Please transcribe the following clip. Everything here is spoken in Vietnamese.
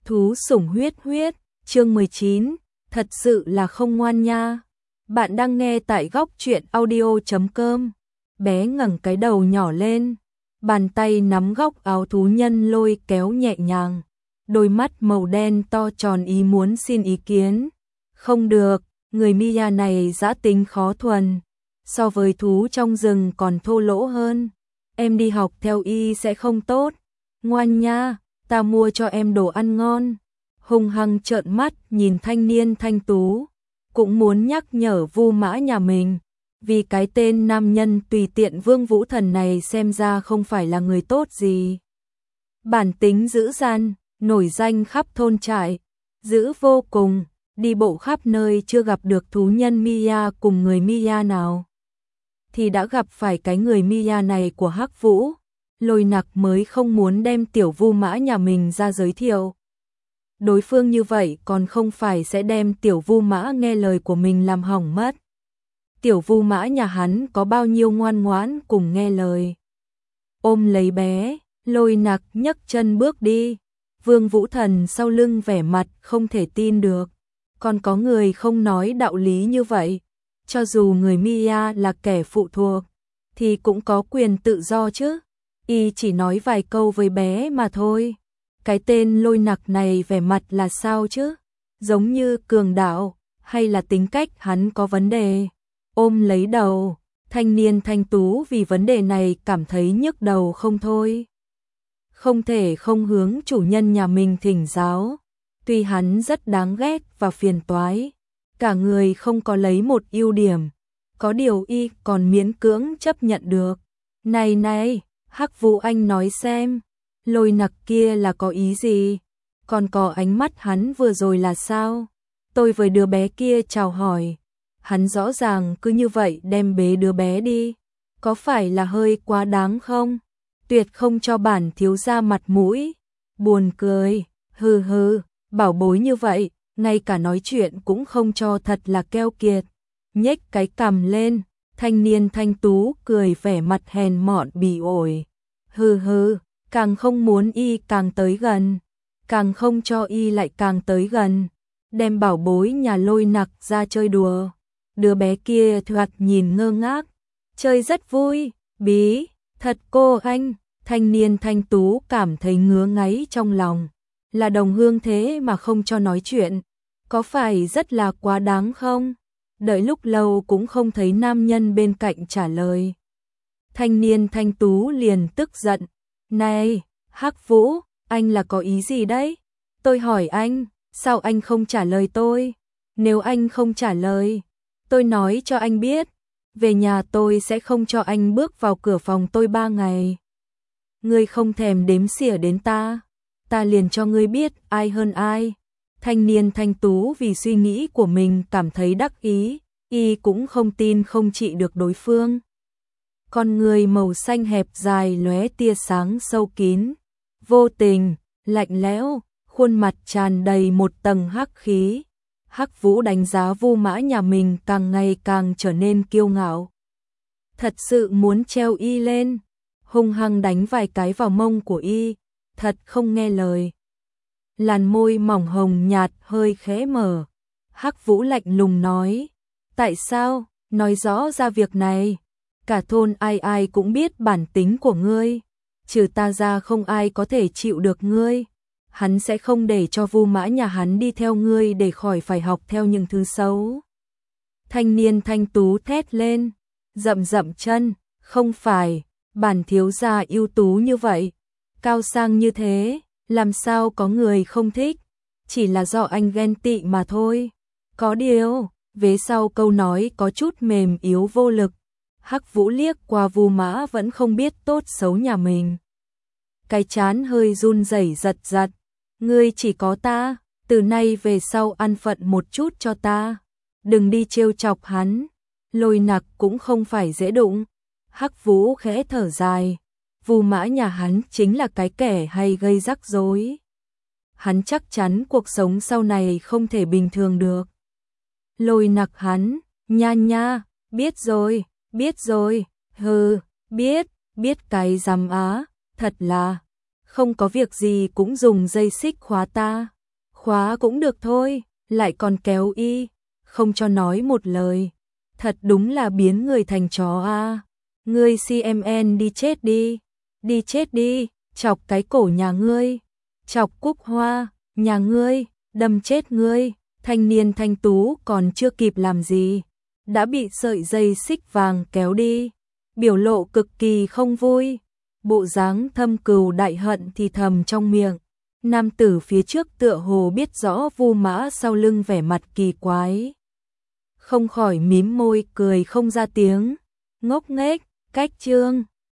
Thú sủng huyết huyết, chương 19, thật sự là không ngoan nha. Bạn đang nghe tại góc truyện audio.com. Bé ngẩng cái đầu nhỏ lên, bàn tay nắm góc áo thú nhân lôi kéo nhẹ nhàng. Đôi mắt màu đen to tròn ý muốn xin ý kiến. Không được, người Mia này dã tính khó thuần. So với thú trong rừng còn thô lỗ hơn. Em đi học theo y sẽ không tốt. Ngoan nha, ta mua cho em đồ ăn ngon. Hung hăng trợn mắt nhìn thanh niên thanh tú. Cũng muốn nhắc nhở Vu Mã nhà mình. Vì cái tên nam nhân tùy tiện Vương Vũ Thần này xem ra không phải là người tốt gì. Bản tính dữ dằn, nổi danh khắp thôn trại. Dữ vô cùng, đi bộ khắp nơi chưa gặp được thú nhân Mia cùng người Mia nào. Thì đã gặp phải cái người Mia này của Hắc Vũ. Lôi Nặc mới không muốn đem tiểu Vu Mã nhà mình ra giới thiệu. Đối phương như vậy còn không phải sẽ đem tiểu Vu Mã nghe lời của mình làm hỏng mất. Tiểu Vu Mã nhà hắn có bao nhiêu ngoan ngoãn cùng nghe lời. Ôm lấy bé, Lôi Nặc nhấc chân bước đi. Vương Vũ Thần sau lưng vẻ mặt không thể tin được. Còn có người không nói đạo lý như vậy. Cho dù người Mia là kẻ phụ thuộc, thì cũng có quyền tự do chứ. Y chỉ nói vài câu với bé mà thôi. Cái tên Lôi Nặc này vẻ mặt là sao chứ? Giống như cường đạo, hay là tính cách hắn có vấn đề? Ôm lấy đầu, thanh niên thanh tú vì vấn đề này cảm thấy nhức đầu không thôi. Không thể không hướng chủ nhân nhà mình thỉnh giáo. Tuy hắn rất đáng ghét và phiền toái, cả người không có lấy một ưu điểm, có điều y còn miễn cưỡng chấp nhận được. Này này, Hắc Vũ anh nói xem, Lôi Nặc kia là có ý gì? Còn có ánh mắt hắn vừa rồi là sao? Tôi với đứa bé kia chào hỏi, hắn rõ ràng cứ như vậy đem bế đứa bé đi, có phải là hơi quá đáng không? Tuyệt không cho bản thiếu gia mặt mũi. Buồn cười, hừ hừ, bảo bối như vậy, ngay cả nói chuyện cũng không cho, thật là keo kiệt. Nhếch cái cằm lên, thanh niên thanh tú cười vẻ mặt hèn mọn bỉ ổi. Hừ hừ, càng không muốn y càng tới gần, càng không cho y lại càng tới gần. Đem bảo bối nhà Lôi Nặc ra chơi đùa. Đứa bé kia thoạt nhìn ngơ ngác, chơi rất vui, bí, thật cô anh. Thanh niên thanh tú cảm thấy ngứa ngáy trong lòng. Là đồng hương thế mà không cho nói chuyện, có phải rất là quá đáng không? Đợi lúc lâu cũng không thấy nam nhân bên cạnh trả lời. Thanh niên thanh tú liền tức giận. Này, Hắc Vũ, anh là có ý gì đấy? Tôi hỏi anh, sao anh không trả lời tôi? Nếu anh không trả lời, tôi nói cho anh biết, về nhà tôi sẽ không cho anh bước vào cửa phòng tôi 3 ngày. Ngươi không thèm đếm xỉa đến ta, ta liền cho ngươi biết ai hơn ai. Thanh niên thanh tú vì suy nghĩ của mình cảm thấy đắc ý, y cũng không tin không trị được đối phương. Con người màu xanh hẹp dài lóe tia sáng sâu kín, vô tình, lạnh lẽo, khuôn mặt tràn đầy một tầng hắc khí. Hắc Vũ đánh giá Vu Mã nhà mình càng ngày càng trở nên kiêu ngạo. Thật sự muốn treo y lên, hung hăng đánh vài cái vào mông của y, thật không nghe lời. Làn môi mỏng hồng nhạt hơi khẽ mở. Hắc Vũ lạnh lùng nói, tại sao, nói rõ ra việc này. Cả thôn ai ai cũng biết bản tính của ngươi, trừ ta ra không ai có thể chịu được ngươi. Hắn sẽ không để cho Vu Mã nhà hắn đi theo ngươi để khỏi phải học theo những thứ xấu. Thanh niên thanh tú thét lên, dậm dậm chân, không phải, bản thiếu gia ưu tú như vậy, cao sang như thế, làm sao có người không thích, chỉ là do anh ghen tị mà thôi. Có điều, vế sau câu nói có chút mềm yếu vô lực. Hắc Vũ liếc qua Vu Mã vẫn không biết tốt xấu nhà mình. Cái trán hơi run rẩy giật giật. Ngươi chỉ có ta, từ nay về sau ăn phận một chút cho ta. Đừng đi trêu chọc hắn. Lôi Nặc cũng không phải dễ đụng. Hắc Vũ khẽ thở dài. Vu Mã nhà hắn chính là cái kẻ hay gây rắc rối. Hắn chắc chắn cuộc sống sau này không thể bình thường được. Lôi Nặc hắn, nha nha, biết rồi, hừ, biết cái rằm á, thật là, không có việc gì cũng dùng dây xích khóa ta. khóa cũng được thôi, lại còn kéo y, không cho nói một lời. Thật đúng là biến người thành chó a. Ngươi CMN đi chết đi, chọc cái cổ nhà ngươi, chọc Cúc Hoa, nhà ngươi, đâm chết ngươi. Thanh niên thanh tú còn chưa kịp làm gì, đã bị sợi dây xích vàng kéo đi, biểu lộ cực kỳ không vui, bộ dáng thâm cừu đại hận thì thầm trong miệng. Nam tử phía trước tựa hồ biết rõ Vu Mã sau lưng vẻ mặt kỳ quái, không khỏi mím môi cười không ra tiếng, ngốc nghếch, cách trương.